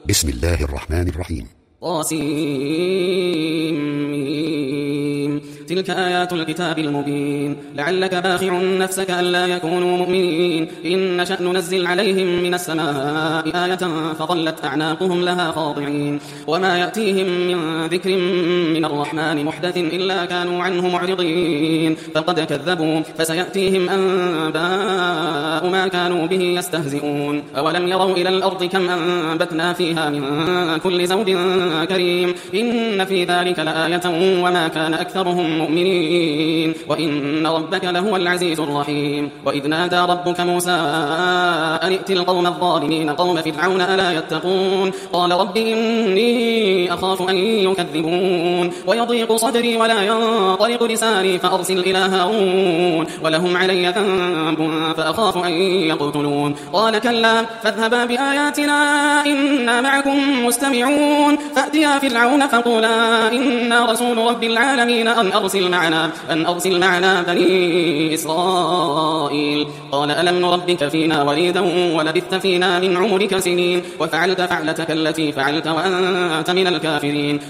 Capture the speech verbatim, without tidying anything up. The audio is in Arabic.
بسم الله الرحمن الرحيم. طاسيم. تلك آيات الكتاب المبين. لعلك باخع نفسك ألا يكونوا مؤمنين إن نشأ ننزل عليهم من السماء آية فظلت أعناقهم لها خاضعين وما يأتيهم من ذكر من الرحمن محدث إلا كانوا عنه معرضين فقد كذبوا فسيأتيهم أنباء ما كانوا به يستهزئون. أولم يروا إلى الأرض كم أنبتنا فيها من كل زوج كريم إن في ذلك لآية وما كان أكثرهم مؤمنين وإن ربك لهو العزيز الرحيم. وإذ نادى ربك موسى أن ائت القوم الظالمين قوم فرعون ألا يتقون قال رب إني أخاف أن يكذبون ويضيق صدري ولا ينطلق لساني فأرسل إلى هارون ولهم علي ذنب فأخاف أن يقتلون قال كلا فاذهبا بآياتنا إنا معكم مستمعون فأتيا فرعون فقولا إنا رسول رب العالمين أن أرسل معنا, أن أرسل معنا بني إسرائيل قال ألم نربك فينا وليدا ولبثت فينا من عمرك سنين وفعلت فعلتك التي فعلت وأنت من الكافرين